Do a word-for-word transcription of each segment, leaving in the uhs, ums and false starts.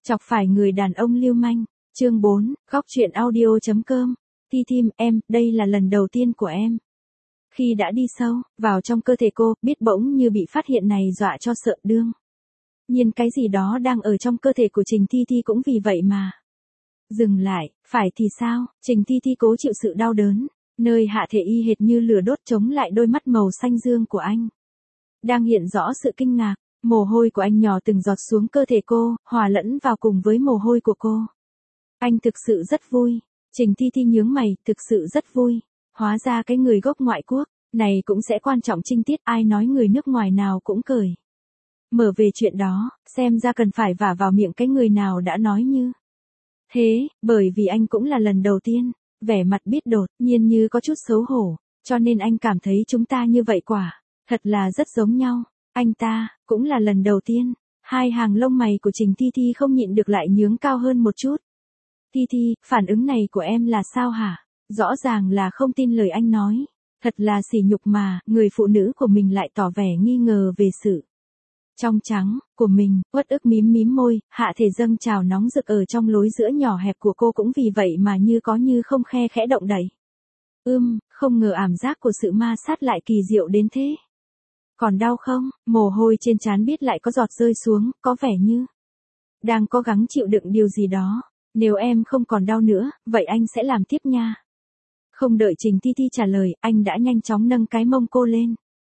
Chọc phải người đàn ông lưu manh. Chương bốn, góc truyện audio.com. Thi Thim, em, đây là lần đầu tiên của em. Khi đã đi sâu vào trong cơ thể cô, biết bỗng như bị phát hiện này dọa cho sợ đương nhiên cái gì đó đang ở trong cơ thể của Trình Thi Thi cũng vì vậy mà dừng lại. Phải thì sao? Trình Thi Thi cố chịu sự đau đớn, nơi hạ thể y hệt như lửa đốt chống lại đôi mắt màu xanh dương của anh. Đang hiện rõ sự kinh ngạc, mồ hôi của anh nhỏ từng giọt xuống cơ thể cô, hòa lẫn vào cùng với mồ hôi của cô. Anh thực sự rất vui. Trình Thi Thi nhướng mày, thực sự rất vui. Hóa ra cái người gốc ngoại quốc này cũng sẽ quan trọng trinh tiết, ai nói người nước ngoài nào cũng cởi mở về chuyện đó, xem ra cần phải vả vào miệng cái người nào đã nói như thế, bởi vì anh cũng là lần đầu tiên. Vẻ mặt biết đột nhiên như có chút xấu hổ, cho nên anh cảm thấy chúng ta như vậy quả thật là rất giống nhau. Anh ta cũng là lần đầu tiên. Hai hàng lông mày của Trình Thi Thi không nhịn được lại nhướng cao hơn một chút. Thi Thi, phản ứng này của em là sao hả? Rõ ràng là không tin lời anh nói. Thật là sỉ nhục mà, người phụ nữ của mình lại tỏ vẻ nghi ngờ về sự trong trắng của mình. Uất ức mím mím môi, hạ thể dâng trào nóng rực ở trong lối giữa nhỏ hẹp của cô cũng vì vậy mà như có như không khe khẽ động đậy. Ưm, không ngờ ảm giác của sự ma sát lại kỳ diệu đến thế. Còn đau không? Mồ hôi trên trán biết lại có giọt rơi xuống, có vẻ như đang cố gắng chịu đựng điều gì đó. Nếu em không còn đau nữa, vậy anh sẽ làm tiếp nha. Không đợi Trình Thi Thi trả lời, anh đã nhanh chóng nâng cái mông cô lên.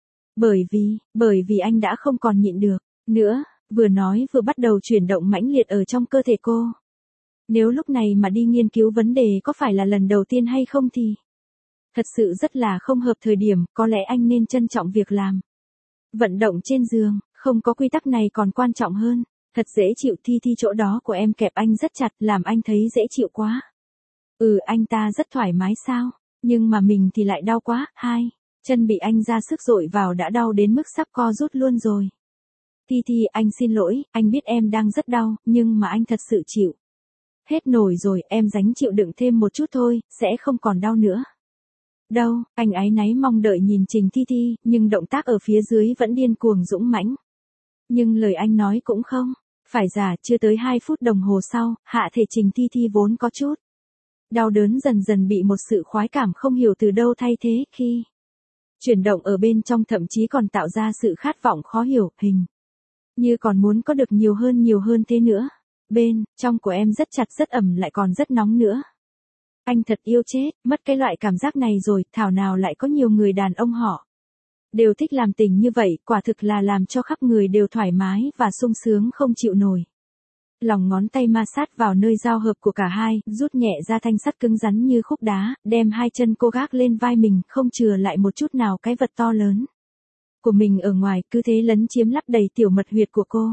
Bởi vì, bởi vì anh đã không còn nhịn được nữa, vừa nói vừa bắt đầu chuyển động mãnh liệt ở trong cơ thể cô. Nếu lúc này mà đi nghiên cứu vấn đề có phải là lần đầu tiên hay không thì thật sự rất là không hợp thời điểm, có lẽ anh nên trân trọng việc làm vận động trên giường, không có quy tắc này còn quan trọng hơn. Thật dễ chịu. Thi Thi, chỗ đó của em kẹp anh rất chặt, làm anh thấy dễ chịu quá. Ừ, anh ta rất thoải mái sao? Nhưng mà mình thì lại đau quá. Hai chân bị anh ra sức dội vào đã đau đến mức sắp co rút luôn rồi. Thi Thi, anh xin lỗi, anh biết em đang rất đau, nhưng mà anh thật sự chịu hết nổi rồi, em gắng chịu đựng thêm một chút thôi, sẽ không còn đau nữa. Đâu, anh áy náy mong đợi nhìn Trình Thi Thi, nhưng động tác ở phía dưới vẫn điên cuồng dũng mãnh. Nhưng lời anh nói cũng không phải giả. Chưa tới hai phút đồng hồ sau, hạ thể Trình Thi Thi vốn có chút đau đớn dần dần bị một sự khoái cảm không hiểu từ đâu thay thế, khi chuyển động ở bên trong thậm chí còn tạo ra sự khát vọng khó hiểu, hình như còn muốn có được nhiều hơn nhiều hơn thế nữa. Bên trong của em rất chặt rất ẩm lại còn rất nóng nữa. Anh thật yêu chết, mất cái loại cảm giác này rồi, thảo nào lại có nhiều người đàn ông họ đều thích làm tình như vậy, quả thực là làm cho khắp người đều thoải mái và sung sướng không chịu nổi. Lòng ngón tay ma sát vào nơi giao hợp của cả hai, rút nhẹ ra thanh sắt cứng rắn như khúc đá, đem hai chân cô gác lên vai mình, không chừa lại một chút nào cái vật to lớn của mình ở ngoài, cứ thế lấn chiếm lấp đầy tiểu mật huyệt của cô.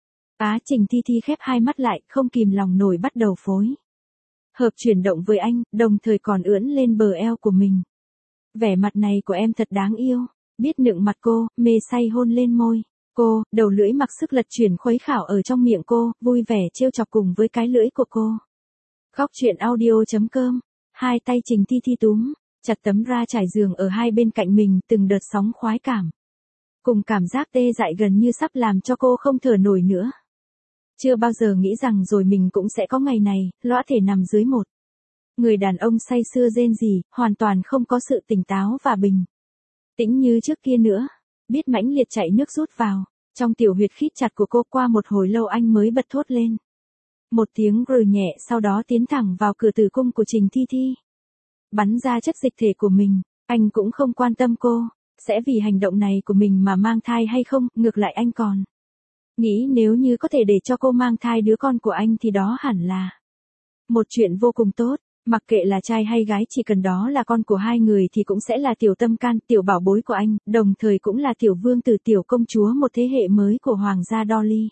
Á, Trình Thi Thi khép hai mắt lại, không kìm lòng nổi bắt đầu phối hợp chuyển động với anh, đồng thời còn ưỡn lên bờ eo của mình. Vẻ mặt này của em thật đáng yêu. Biết nựng mặt cô, mê say hôn lên môi cô, đầu lưỡi mặc sức lật chuyển khuấy khảo ở trong miệng cô, vui vẻ trêu chọc cùng với cái lưỡi của cô. Góc truyện audio.com. Hai tay Trình Thi Thi túm chặt tấm ra trải giường ở hai bên cạnh mình, từng đợt sóng khoái cảm cùng cảm giác tê dại gần như sắp làm cho cô không thở nổi nữa. Chưa bao giờ nghĩ rằng rồi mình cũng sẽ có ngày này, lõa thể nằm dưới một người đàn ông say sưa rên rỉ, hoàn toàn không có sự tỉnh táo và bình tĩnh như trước kia nữa. Biết mãnh liệt chạy nước rút vào trong tiểu huyệt khít chặt của cô, qua một hồi lâu anh mới bật thốt lên một tiếng rừ nhẹ, sau đó tiến thẳng vào cửa tử cung của Trình Thi Thi, bắn ra chất dịch thể của mình. Anh cũng không quan tâm cô sẽ vì hành động này của mình mà mang thai hay không, ngược lại anh còn nghĩ nếu như có thể để cho cô mang thai đứa con của anh thì đó hẳn là một chuyện vô cùng tốt. Mặc kệ là trai hay gái, chỉ cần đó là con của hai người thì cũng sẽ là tiểu tâm can, tiểu bảo bối của anh, đồng thời cũng là tiểu vương tử, tiểu công chúa một thế hệ mới của hoàng gia Dolly.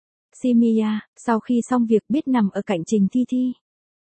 Simia, sau khi xong việc, biết nằm ở cạnh Trình Thi Thi,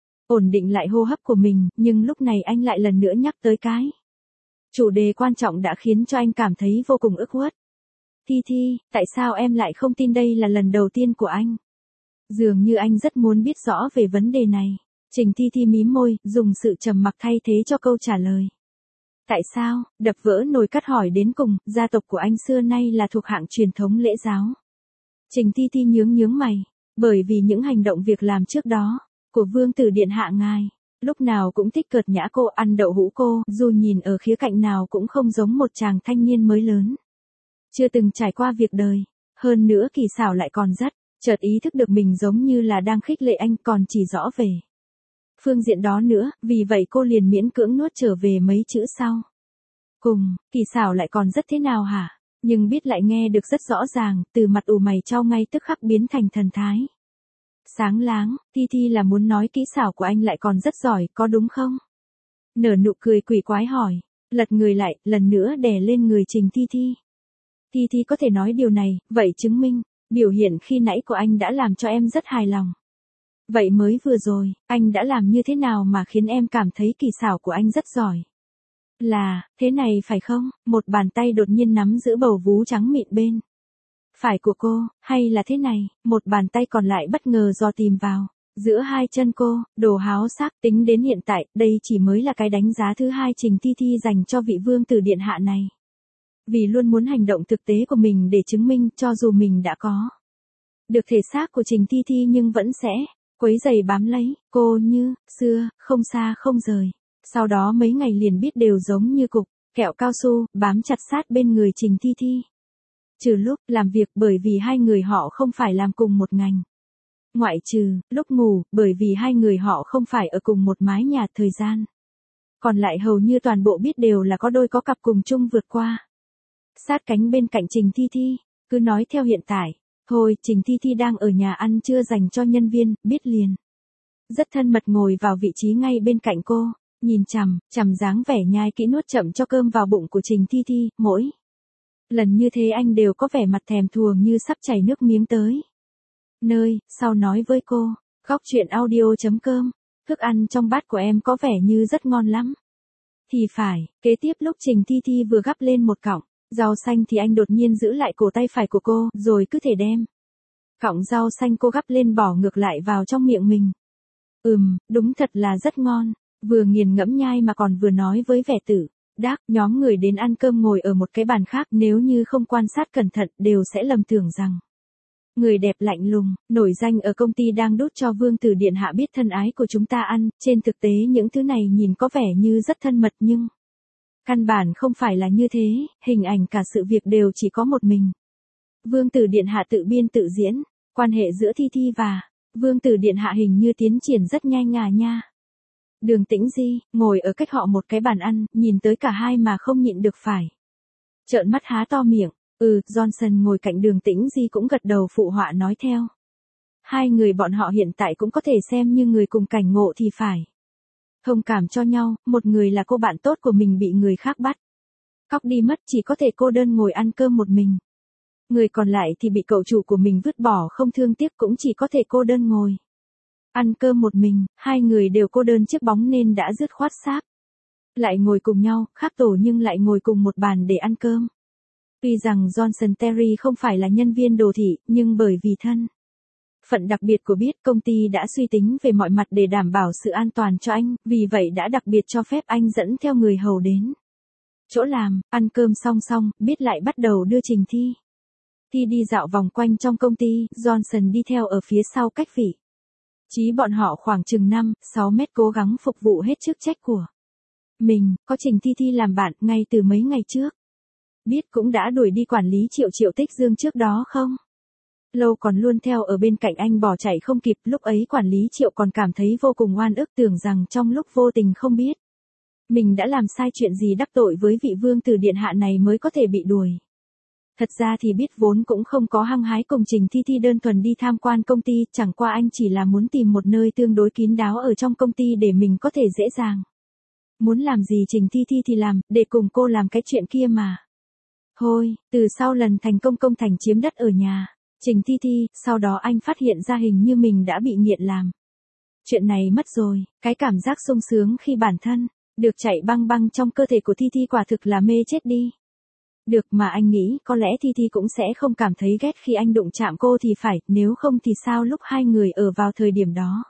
ổn định lại hô hấp của mình, nhưng lúc này anh lại lần nữa nhắc tới cái chủ đề quan trọng đã khiến cho anh cảm thấy vô cùng ức uất. Thi Thi, tại sao em lại không tin đây là lần đầu tiên của anh? Dường như anh rất muốn biết rõ về vấn đề này. Trình Thi Thi mím môi, dùng sự trầm mặc thay thế cho câu trả lời. Tại sao? Đập vỡ nồi cắt hỏi đến cùng, gia tộc của anh xưa nay là thuộc hạng truyền thống lễ giáo. Trình Thi Thi nhướng nhướng mày. Bởi vì những hành động việc làm trước đó, của vương tử điện hạ ngài, lúc nào cũng thích cợt nhã cô, ăn đậu hũ cô, dù nhìn ở khía cạnh nào cũng không giống một chàng thanh niên mới lớn. Chưa từng trải qua việc đời, hơn nữa kỳ xảo lại còn rất, chợt ý thức được mình giống như là đang khích lệ anh, còn chỉ rõ về phương diện đó nữa, vì vậy cô liền miễn cưỡng nuốt trở về mấy chữ sau. Cùng, kỳ xảo lại còn rất thế nào hả? Nhưng biết lại nghe được rất rõ ràng, từ mặt ủ mày chau ngay tức khắc biến thành thần thái sáng láng. Thi Thi là muốn nói kỹ xảo của anh lại còn rất giỏi, có đúng không? Nở nụ cười quỷ quái hỏi, lật người lại, lần nữa đè lên người Trình Thi Thi. Thi Thi có thể nói điều này, vậy chứng minh, biểu hiện khi nãy của anh đã làm cho em rất hài lòng. Vậy mới vừa rồi, anh đã làm như thế nào mà khiến em cảm thấy kỳ xảo của anh rất giỏi? Là, thế này phải không? Một bàn tay đột nhiên nắm giữ bầu vú trắng mịn bên phải của cô, hay là thế này, một bàn tay còn lại bất ngờ dò tìm vào giữa hai chân cô, đồ háo sắc. Tính đến hiện tại, đây chỉ mới là cái đánh giá thứ hai Trình Thi Thi dành cho vị vương tử điện hạ này. Vì luôn muốn hành động thực tế của mình để chứng minh cho dù mình đã có được thể xác của Trình Thi Thi nhưng vẫn sẽ quấy giày bám lấy cô như xưa, không xa không rời. Sau đó mấy ngày liền biết đều giống như cục kẹo cao su, bám chặt sát bên người Trình Thi Thi. Trừ lúc làm việc, bởi vì hai người họ không phải làm cùng một ngành. Ngoại trừ lúc ngủ, bởi vì hai người họ không phải ở cùng một mái nhà thời gian. Còn lại hầu như toàn bộ biết đều là có đôi có cặp cùng chung vượt qua. Sát cánh bên cạnh Trình Thi Thi, cứ nói theo hiện tại. Thôi, Trình Thi Thi đang ở nhà ăn trưa dành cho nhân viên, biết liền. Rất thân mật ngồi vào vị trí ngay bên cạnh cô, nhìn chằm, chằm dáng vẻ nhai kỹ nuốt chậm cho cơm vào bụng của Trình Thi Thi, mỗi lần như thế anh đều có vẻ mặt thèm thuồng như sắp chảy nước miếng tới. Nơi, sau nói với cô, góc chuyện audio chấm com, thức ăn trong bát của em có vẻ như rất ngon lắm. Thì phải, kế tiếp lúc Trình Thi Thi vừa gắp lên một cọng rau xanh thì anh đột nhiên giữ lại cổ tay phải của cô, rồi cứ thể đem cọng rau xanh cô gắp lên bỏ ngược lại vào trong miệng mình. Ừm, đúng thật là rất ngon, vừa nghiền ngẫm nhai mà còn vừa nói với vẻ tử đắc. Nhóm người đến ăn cơm ngồi ở một cái bàn khác, nếu như không quan sát cẩn thận đều sẽ lầm tưởng rằng người đẹp lạnh lùng, nổi danh ở công ty đang đút cho vương tử điện hạ biết thân ái của chúng ta ăn. Trên thực tế những thứ này nhìn có vẻ như rất thân mật nhưng căn bản không phải là như thế, hình ảnh cả sự việc đều chỉ có một mình. Vương tử điện hạ tự biên tự diễn, quan hệ giữa Thi Thi và vương tử điện hạ hình như tiến triển rất nhanh à nha. Đường Tĩnh Di, ngồi ở cách họ một cái bàn ăn, nhìn tới cả hai mà không nhịn được phải trợn mắt há to miệng. Ừ, Johnson ngồi cạnh Đường Tĩnh Di cũng gật đầu phụ họa nói theo. Hai người bọn họ hiện tại cũng có thể xem như người cùng cảnh ngộ thì phải thông cảm cho nhau. Một người là cô bạn tốt của mình bị người khác bắt cóc đi mất, chỉ có thể cô đơn ngồi ăn cơm một mình. Người còn lại thì bị cậu chủ của mình vứt bỏ không thương tiếc, cũng chỉ có thể cô đơn ngồi ăn cơm một mình. Hai người đều cô đơn chiếc bóng nên đã dứt khoát sáp lại ngồi cùng nhau, khác tổ nhưng lại ngồi cùng một bàn để ăn cơm. Tuy rằng Johnson Terry không phải là nhân viên đồ thị, nhưng bởi vì thân phận đặc biệt của biết, công ty đã suy tính về mọi mặt để đảm bảo sự an toàn cho anh, vì vậy đã đặc biệt cho phép anh dẫn theo người hầu đến chỗ làm. Ăn cơm xong xong, biết lại bắt đầu đưa Trình Thi Thi đi dạo vòng quanh trong công ty, Johnson đi theo ở phía sau cách vị trí bọn họ khoảng chừng năm, sáu mét, cố gắng phục vụ hết chức trách của mình. Có Trình Thi Thi làm bạn ngay từ mấy ngày trước. Biết cũng đã đuổi đi quản lý Triệu Triệu Tích Dương trước đó không? Lâu còn luôn theo ở bên cạnh anh bỏ chạy không kịp, lúc ấy quản lý Triệu còn cảm thấy vô cùng oan ức, tưởng rằng trong lúc vô tình không biết mình đã làm sai chuyện gì đắc tội với vị vương tử điện hạ này mới có thể bị đuổi. Thật ra thì biết vốn cũng không có hăng hái cùng Trình Thi Thi đơn thuần đi tham quan công ty, chẳng qua anh chỉ là muốn tìm một nơi tương đối kín đáo ở trong công ty để mình có thể dễ dàng muốn làm gì Trình Thi Thi thì làm, để cùng cô làm cái chuyện kia mà. Thôi, từ sau lần thành công công thành chiếm đất ở nhà Trình Thi Thi, sau đó anh phát hiện ra hình như mình đã bị nghiện làm chuyện này mất rồi. Cái cảm giác sung sướng khi bản thân được chạy băng băng trong cơ thể của Thi Thi quả thực là mê chết đi được, mà anh nghĩ có lẽ Thi Thi cũng sẽ không cảm thấy ghét khi anh đụng chạm cô thì phải, nếu không thì sao lúc hai người ở vào thời điểm đó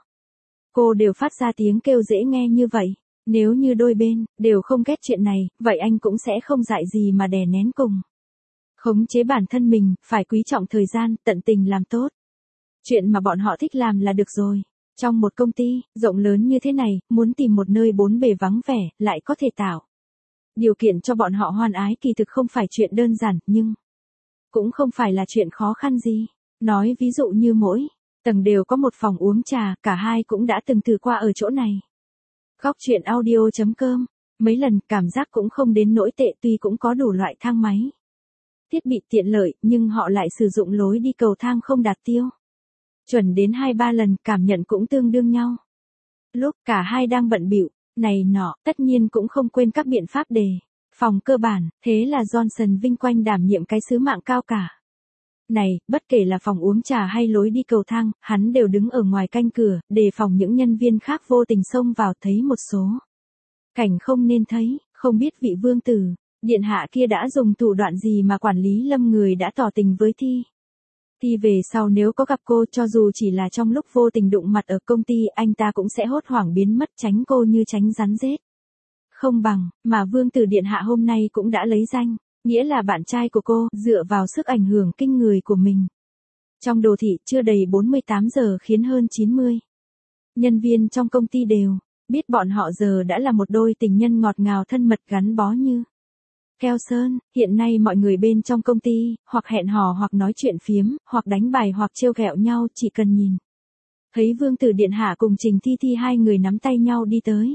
cô đều phát ra tiếng kêu dễ nghe như vậy. Nếu như đôi bên đều không ghét chuyện này, vậy anh cũng sẽ không dại gì mà đè nén cùng khống chế bản thân mình, phải quý trọng thời gian, tận tình làm tốt Chuyện mà bọn họ thích làm là được rồi. Trong một công ty, rộng lớn như thế này, muốn tìm một nơi bốn bề vắng vẻ, lại có thể tạo điều kiện cho bọn họ hoan ái kỳ thực không phải chuyện đơn giản, nhưng cũng không phải là chuyện khó khăn gì. Nói ví dụ như mỗi tầng đều có một phòng uống trà, cả hai cũng đã từng thử qua ở chỗ này. Góc truyện audio.com, mấy lần cảm giác cũng không đến nỗi tệ, tuy cũng có đủ loại thang máy, thiết bị tiện lợi, nhưng họ lại sử dụng lối đi cầu thang không đạt tiêu chuẩn đến hai ba lần, cảm nhận cũng tương đương nhau. Lúc cả hai đang bận bịu này nọ, tất nhiên cũng không quên các biện pháp đề phòng cơ bản, thế là Johnson vinh quanh đảm nhiệm cái sứ mạng cao cả này, bất kể là phòng uống trà hay lối đi cầu thang, hắn đều đứng ở ngoài canh cửa, đề phòng những nhân viên khác vô tình xông vào. Thấy một số cảnh không nên thấy, không biết vị vương tử điện hạ kia đã dùng thủ đoạn gì mà quản lý Lâm người đã tỏ tình với Thi. Thi về sau nếu có gặp cô, cho dù chỉ là trong lúc vô tình đụng mặt ở công ty, anh ta cũng sẽ hốt hoảng biến mất, tránh cô như tránh rắn rết. Không bằng, mà vương tử điện hạ hôm nay cũng đã lấy danh, nghĩa là bạn trai của cô, dựa vào sức ảnh hưởng kinh người của mình. Trong đồ thị, chưa đầy bốn mươi tám giờ khiến hơn chín mươi nhân viên trong công ty đều biết bọn họ giờ đã là một đôi tình nhân ngọt ngào thân mật gắn bó như keo sơn. Hiện nay mọi người bên trong công ty, hoặc hẹn hò hoặc nói chuyện phiếm, hoặc đánh bài hoặc trêu ghẹo nhau, chỉ cần nhìn thấy vương tử điện hạ cùng Trình Thi Thi hai người nắm tay nhau đi tới,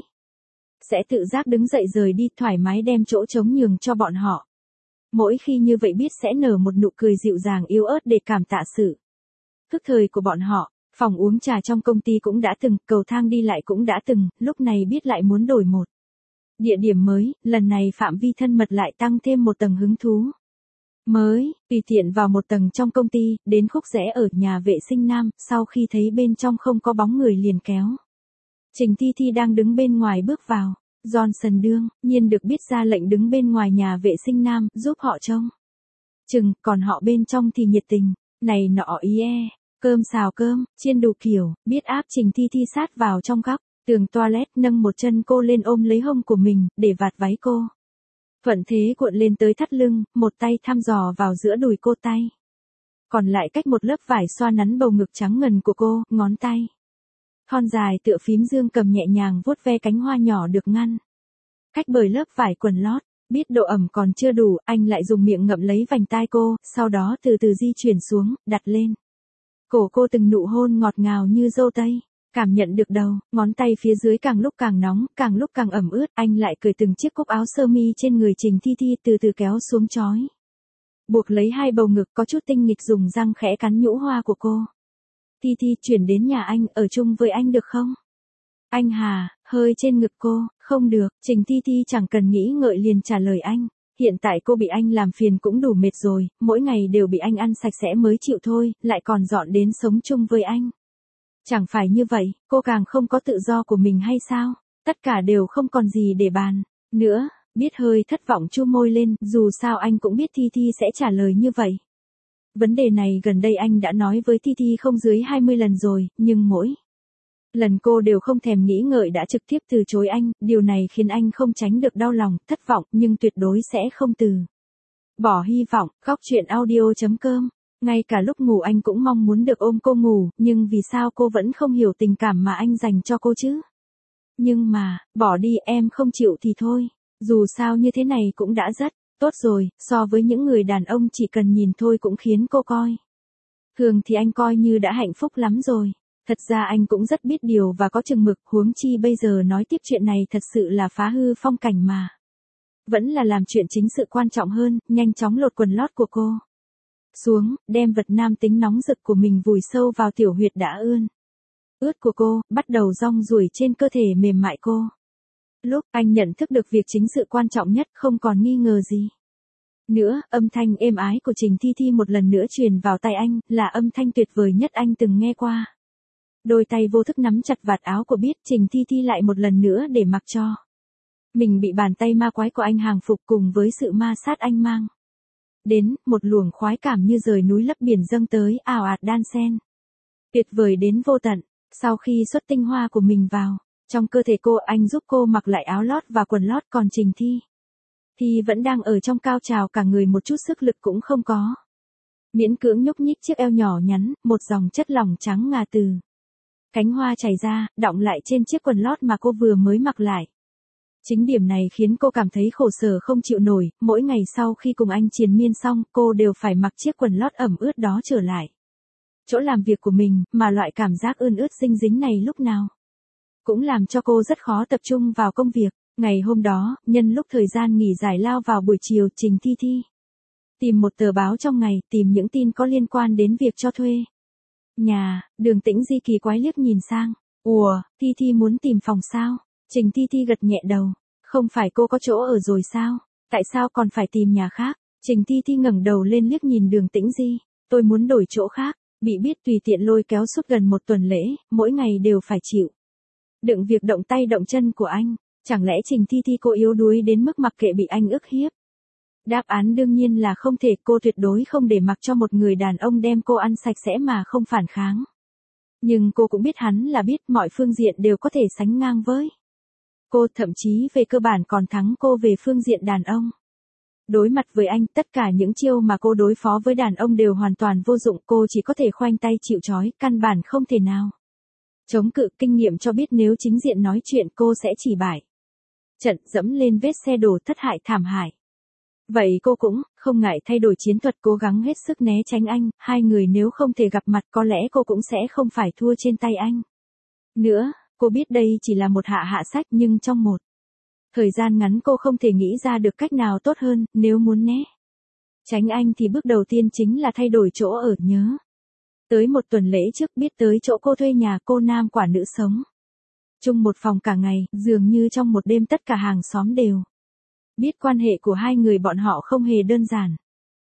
sẽ tự giác đứng dậy rời đi, thoải mái đem chỗ trống nhường cho bọn họ. Mỗi khi như vậy biết sẽ nở một nụ cười dịu dàng yếu ớt để cảm tạ sự thức thời của bọn họ. Phòng uống trà trong công ty cũng đã từng, cầu thang đi lại cũng đã từng, lúc này biết lại muốn đổi một địa điểm mới, lần này phạm vi thân mật lại tăng thêm một tầng hứng thú mới. Tùy tiện vào một tầng trong công ty, đến khúc rẽ ở nhà vệ sinh nam, sau khi thấy bên trong không có bóng người liền kéo Trình Thi Thi đang đứng bên ngoài bước vào. Johnson đương nhiên được biết ra lệnh đứng bên ngoài nhà vệ sinh nam, giúp họ trông chừng, còn họ bên trong thì nhiệt tình này nọ ý e, cơm xào cơm, chiên đủ kiểu, biết áp Trình Thi Thi sát vào trong góc tường toilet, nâng một chân cô lên ôm lấy hông của mình, để vạt váy cô thuận thế cuộn lên tới thắt lưng, một tay thăm dò vào giữa đùi cô, tay còn lại cách một lớp vải xoa nắn bầu ngực trắng ngần của cô, ngón tay thon dài tựa phím dương cầm nhẹ nhàng vuốt ve cánh hoa nhỏ được ngăn cách bởi lớp vải quần lót. Biết độ ẩm còn chưa đủ, anh lại dùng miệng ngậm lấy vành tai cô, sau đó từ từ di chuyển xuống, đặt lên cổ cô từng nụ hôn ngọt ngào như dâu tây. Cảm nhận được đầu ngón tay phía dưới càng lúc càng nóng, càng lúc càng ẩm ướt, anh lại cởi từng chiếc cúc áo sơ mi trên người Trình Thi Thi, từ từ kéo xuống trói buộc lấy hai bầu ngực, có chút tinh nghịch dùng răng khẽ cắn nhũ hoa của cô. Thi Thi, chuyển đến nhà anh, ở chung với anh được không? Anh hà, hơi trên ngực cô, không được. Trình Thi Thi chẳng cần nghĩ ngợi liền trả lời anh. Hiện tại cô bị anh làm phiền cũng đủ mệt rồi, mỗi ngày đều bị anh ăn sạch sẽ mới chịu thôi, lại còn dọn đến sống chung với anh. Chẳng phải như vậy, cô càng không có tự do của mình hay sao? Tất cả đều không còn gì để bàn nữa. Biết hơi thất vọng chu môi lên, dù sao anh cũng biết Thi Thi sẽ trả lời như vậy. Vấn đề này gần đây anh đã nói với Thi Thi không dưới hai mươi lần rồi, nhưng mỗi lần cô đều không thèm nghĩ ngợi đã trực tiếp từ chối anh, điều này khiến anh không tránh được đau lòng, thất vọng, nhưng tuyệt đối sẽ không từ bỏ hy vọng. Góc truyện audio.com, ngay cả lúc ngủ anh cũng mong muốn được ôm cô ngủ, nhưng vì sao cô vẫn không hiểu tình cảm mà anh dành cho cô chứ? Nhưng mà, bỏ đi, em không chịu thì thôi, dù sao như thế này cũng đã rất tốt rồi, so với những người đàn ông chỉ cần nhìn thôi cũng khiến cô coi thường thì anh coi như đã hạnh phúc lắm rồi. Thật ra anh cũng rất biết điều và có chừng mực, huống chi bây giờ nói tiếp chuyện này thật sự là phá hư phong cảnh mà. Vẫn là làm chuyện chính sự quan trọng hơn, nhanh chóng lột quần lót của cô xuống, đem vật nam tính nóng rực của mình vùi sâu vào tiểu huyệt đã ươn ướt của cô, bắt đầu rong ruổi trên cơ thể mềm mại cô. Lúc anh nhận thức được việc chính sự quan trọng nhất, không còn nghi ngờ gì nữa, âm thanh êm ái của Trình Thi Thi một lần nữa truyền vào tai anh, là âm thanh tuyệt vời nhất anh từng nghe qua. Đôi tay vô thức nắm chặt vạt áo của Biết, Trình Thi Thi lại một lần nữa để mặc cho mình bị bàn tay ma quái của anh hàng phục, cùng với sự ma sát anh mang đến, một luồng khoái cảm như rời núi lấp biển dâng tới, ào ạt đan xen tuyệt vời đến vô tận. Sau khi xuất tinh hoa của mình vào trong cơ thể cô, anh giúp cô mặc lại áo lót và quần lót, còn Trình Thi Thi vẫn đang ở trong cao trào, cả người một chút sức lực cũng không có. Miễn cưỡng nhúc nhích chiếc eo nhỏ nhắn, một dòng chất lỏng trắng ngà từ cánh hoa chảy ra, đọng lại trên chiếc quần lót mà cô vừa mới mặc lại. Chính điểm này khiến cô cảm thấy khổ sở không chịu nổi, mỗi ngày sau khi cùng anh triền miên xong, cô đều phải mặc chiếc quần lót ẩm ướt đó trở lại chỗ làm việc của mình, mà loại cảm giác ươn ướt dinh dính này lúc nào cũng làm cho cô rất khó tập trung vào công việc. Ngày hôm đó, nhân lúc thời gian nghỉ giải lao vào buổi chiều, Trình Thi Thi tìm một tờ báo trong ngày, tìm những tin có liên quan đến việc cho thuê nhà. Đường Tĩnh Di kỳ quái liếc nhìn sang. Ủa, Thi Thi muốn tìm phòng sao? Trình Thi Thi gật nhẹ đầu. Không phải cô có chỗ ở rồi sao? Tại sao còn phải tìm nhà khác? Trình Thi Thi ngẩng đầu lên liếc nhìn Đường Tĩnh Di. Tôi muốn đổi chỗ khác. Bị biết tùy tiện lôi kéo suốt gần một tuần lễ, mỗi ngày đều phải chịu đựng việc động tay động chân của anh. Chẳng lẽ Trình Thi Thi cô yếu đuối đến mức mặc kệ bị anh ức hiếp? Đáp án đương nhiên là không thể, cô tuyệt đối không để mặc cho một người đàn ông đem cô ăn sạch sẽ mà không phản kháng. Nhưng cô cũng biết hắn là biết mọi phương diện đều có thể sánh ngang với cô, thậm chí về cơ bản còn thắng cô về phương diện đàn ông. Đối mặt với anh, tất cả những chiêu mà cô đối phó với đàn ông đều hoàn toàn vô dụng, cô chỉ có thể khoanh tay chịu trói, căn bản không thể nào chống cự. Kinh nghiệm cho biết nếu chính diện nói chuyện cô sẽ chỉ bại trận, dẫm lên vết xe đổ, thất hại thảm hại. Vậy cô cũng không ngại thay đổi chiến thuật, cố gắng hết sức né tránh anh. Hai người nếu không thể gặp mặt, có lẽ cô cũng sẽ không phải thua trên tay anh nữa. Cô biết đây chỉ là một hạ hạ sách, nhưng trong một thời gian ngắn cô không thể nghĩ ra được cách nào tốt hơn. Nếu muốn né tránh anh thì bước đầu tiên chính là thay đổi chỗ ở. Nhớ tới một tuần lễ trước, biết tới chỗ cô thuê nhà, cô nam quả nữ sống chung một phòng cả ngày, dường như trong một đêm tất cả hàng xóm đều biết quan hệ của hai người bọn họ không hề đơn giản.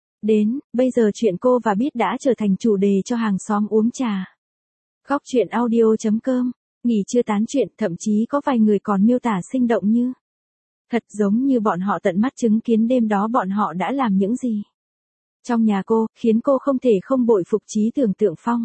Đến bây giờ chuyện cô và Biết đã trở thành chủ đề cho hàng xóm uống trà. Góc truyện audio chấm com, nghỉ trưa tán chuyện, thậm chí có vài người còn miêu tả sinh động như thật, giống như bọn họ tận mắt chứng kiến đêm đó bọn họ đã làm những gì trong nhà cô, khiến cô không thể không bội phục trí tưởng tượng phong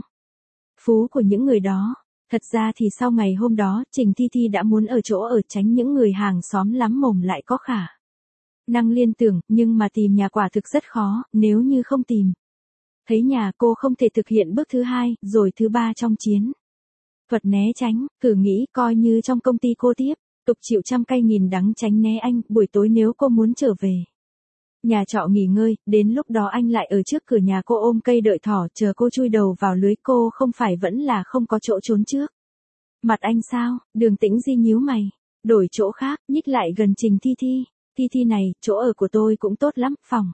phú của những người đó. Thật ra thì sau ngày hôm đó, Trình Thi Thi đã muốn ở chỗ ở, tránh những người hàng xóm lắm mồm lại có khả năng liên tưởng, nhưng mà tìm nhà quả thực rất khó. Nếu như không tìm thấy nhà, cô không thể thực hiện bước thứ hai, rồi thứ ba trong chiến thuật né tránh. Thử nghĩ, coi như trong công ty cô tiếp tục chịu trăm cay nghìn đắng tránh né anh, buổi tối nếu cô muốn trở về nhà trọ nghỉ ngơi, đến lúc đó anh lại ở trước cửa nhà cô ôm cây đợi thỏ, chờ cô chui đầu vào lưới, cô không phải vẫn là không có chỗ trốn trước mặt anh sao? Đường Tĩnh Di nhíu mày. Đổi chỗ khác, nhích lại gần Trình Thi Thi. Thi Thi này, chỗ ở của tôi cũng tốt lắm, phòng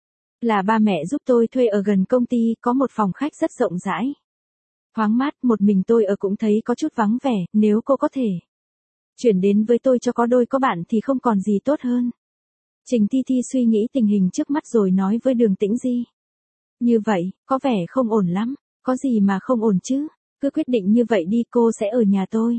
là ba mẹ giúp tôi thuê ở gần công ty, có một phòng khách rất rộng rãi, thoáng mát, một mình tôi ở cũng thấy có chút vắng vẻ, nếu cô có thể chuyển đến với tôi cho có đôi có bạn thì không còn gì tốt hơn. Trình Thi Thi suy nghĩ tình hình trước mắt rồi nói với Đường Tĩnh Di. Như vậy, có vẻ không ổn lắm. Có gì mà không ổn chứ? Cứ quyết định như vậy đi, cô sẽ ở nhà tôi.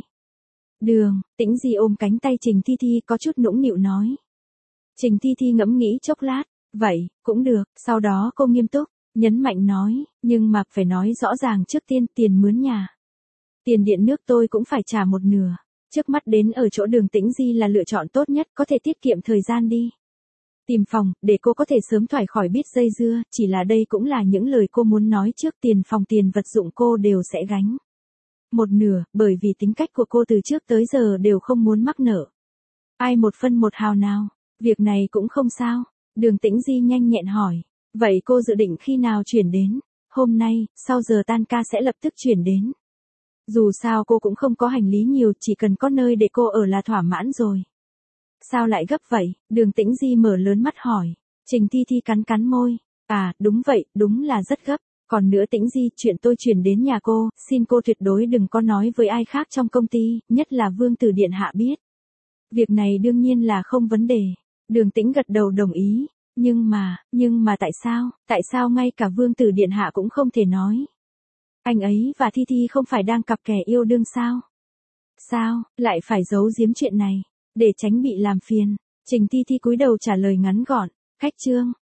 Đường Tĩnh Di ôm cánh tay Trình Thi Thi có chút nũng nịu nói. Trình Thi Thi ngẫm nghĩ chốc lát. Vậy, cũng được. Sau đó cô nghiêm túc, nhấn mạnh nói, nhưng mà phải nói rõ ràng trước tiên, tiền mướn nhà, tiền điện nước tôi cũng phải trả một nửa. Trước mắt đến ở chỗ Đường Tĩnh Di là lựa chọn tốt nhất, có thể tiết kiệm thời gian đi tìm phòng, để cô có thể sớm thoát khỏi Biết dây dưa. Chỉ là đây cũng là những lời cô muốn nói trước, tiền phòng tiền vật dụng cô đều sẽ gánh một nửa, bởi vì tính cách của cô từ trước tới giờ đều không muốn mắc nợ ai một phân một hào nào. Việc này cũng không sao. Đường Tĩnh Di nhanh nhẹn hỏi. Vậy cô dự định khi nào chuyển đến? Hôm nay, sau giờ tan ca sẽ lập tức chuyển đến. Dù sao cô cũng không có hành lý nhiều, chỉ cần có nơi để cô ở là thỏa mãn rồi. Sao lại gấp vậy? Đường Tĩnh Di mở lớn mắt hỏi. Trình Thi Thi cắn cắn môi. À, đúng vậy, đúng là rất gấp. Còn nữa Tĩnh Di, chuyện tôi chuyển đến nhà cô, xin cô tuyệt đối đừng có nói với ai khác trong công ty, nhất là Vương Tử Điện Hạ biết. Việc này đương nhiên là không vấn đề. Đường Tĩnh gật đầu đồng ý. Nhưng mà, nhưng mà tại sao, tại sao ngay cả Vương Tử Điện Hạ cũng không thể nói? Anh ấy và Thi Thi không phải đang cặp kè yêu đương sao? Sao, lại phải giấu giếm chuyện này, để tránh bị làm phiền? Trình Thi Thi cúi đầu trả lời ngắn gọn. Khách trương,